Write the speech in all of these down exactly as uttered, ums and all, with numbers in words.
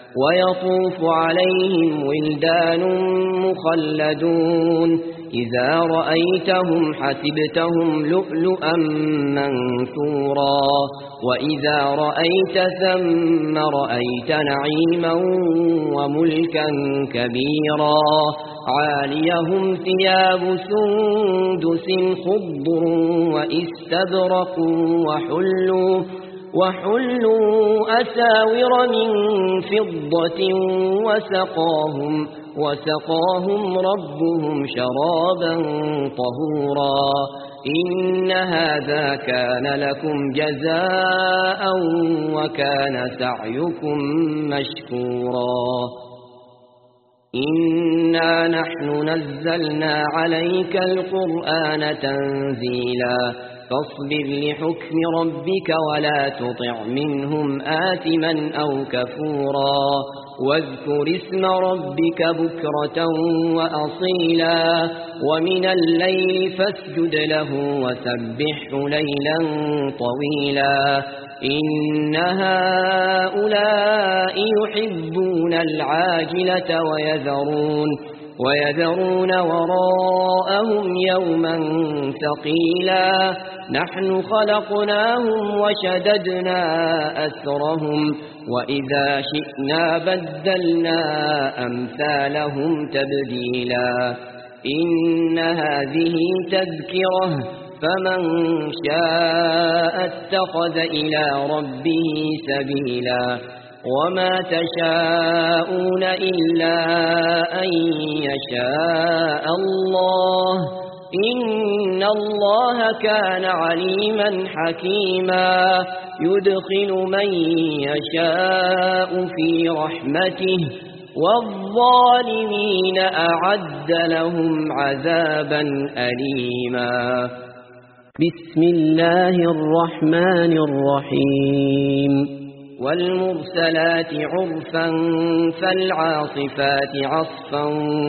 ويطوف عليهم ولدان مخلدون إذا رأيتهم حسبتهم لؤلؤا منثورا وإذا رأيت ثم رأيت نعيما وملكا كبيرا عاليهم ثياب سندس خضر وإستبرق وحلوا وحلوا أساور من فضة وسقاهم وسقاهم ربهم شرابا طهورا إن هذا كان لكم جزاء وكان سعيكم مشكورا إنا نحن نزلنا عليك القرآن تنزيلا فاصبر لحكم ربك ولا تطع منهم آثما أو كفورا واذكر اسم ربك بكرة وأصيلا ومن الليل فاسجد له وسبحه ليلا طويلا إن هؤلاء يحبون العاجلة ويذرون ويذرون وراءهم يوما ثقيلا نحن خلقناهم وشددنا أسرهم وإذا شئنا بدلنا أمثالهم تبديلا إن هذه تذكرة فمن شاء اتخذ إلى ربه سبيلا وما تشاءون إلا أن يشاء الله إن الله كان عليما حكيما يدخل من يشاء في رحمته والظالمين أعد لهم عذابا أليما بسم الله الرحمن الرحيم والمرسلات عرفا فالعاصفات عصفا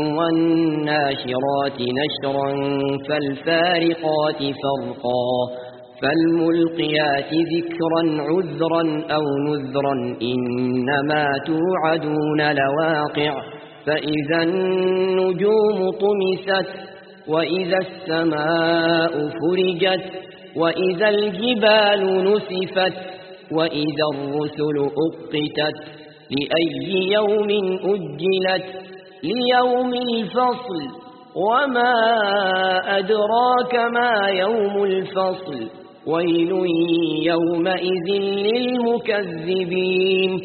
والناشرات نشرا فالفارقات فرقا فالملقيات ذكرا عذرا أو نذرا إنما توعدون لواقع فإذا النجوم طمست وإذا السماء فرجت وإذا الجبال نسفت وإذا الرسل أقتت لأي يوم أجلت ليوم الفصل وما أدراك ما يوم الفصل ويل يومئذ للمكذبين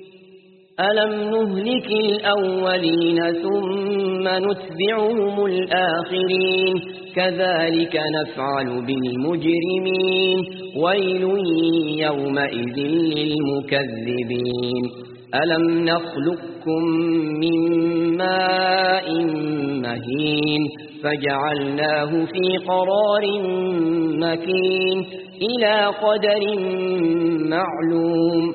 ألم نهلك الأولين ثم نتبعهم الآخرين كذلك نفعل بالمجرمين ويل يومئذ للمكذبين ألم نخلقكم من ماء مهين فجعلناه في قرار مكين إلى قدر معلوم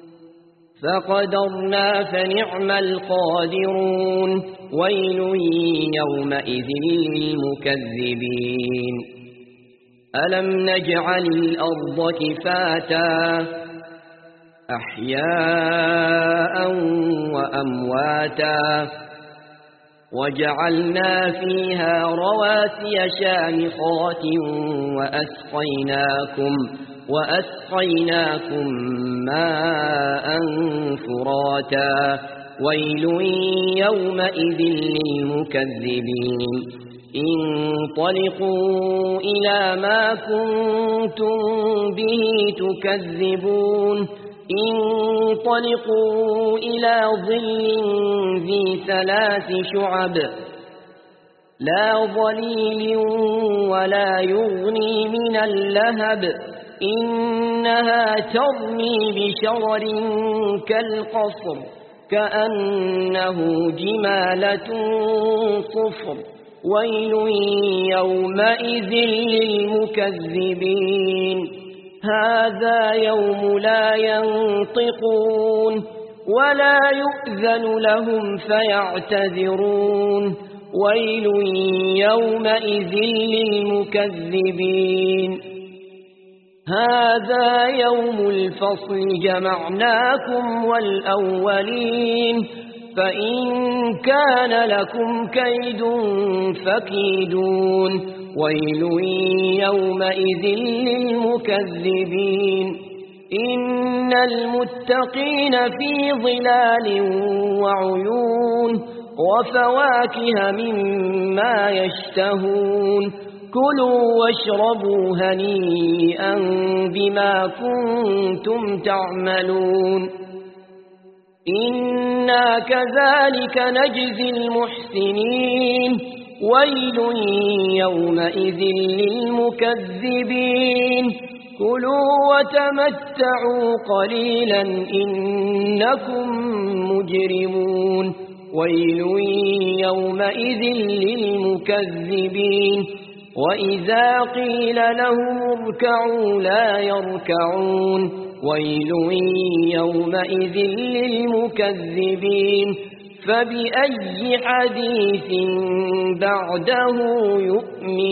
فقدرنا فنعم القادرون ويل يومئذ للمكذبين ألم نجعل الأرض كفاتا أحياء وأمواتا وجعلنا فيها رواسي شامخات وأسقيناكم وأسقيناكم ماء فراتا ويل يومئذ للمكذبين انطلقوا إلى ما كنتم به تكذبون انطلقوا إلى ظل ذي ثلاث شعب لا ظليل ولا يغني من اللهب إنها ترمي بشرر كالقصر كأنه جمالة صفر ويل يومئذ للمكذبين هذا يوم لا ينطقون ولا يؤذن لهم فيعتذرون ويل يومئذ للمكذبين هذا يوم الفصل جمعناكم والأولين فإن كان لكم كيد فكيدون ويل يومئذ للمكذبين إن المتقين في ظلال وعيون وفواكه مما يشتهون كلوا واشربوا هنيئا بما كنتم تعملون إنا كذلك نجزي المحسنين ويل يومئذ للمكذبين كلوا وتمتعوا قليلا إنكم مجرمون ويل يومئذ للمكذبين وإذا قيل لهم اركعوا لا يركعون ويل يومئذ للمكذبين فبأي حديث بعده يؤمنون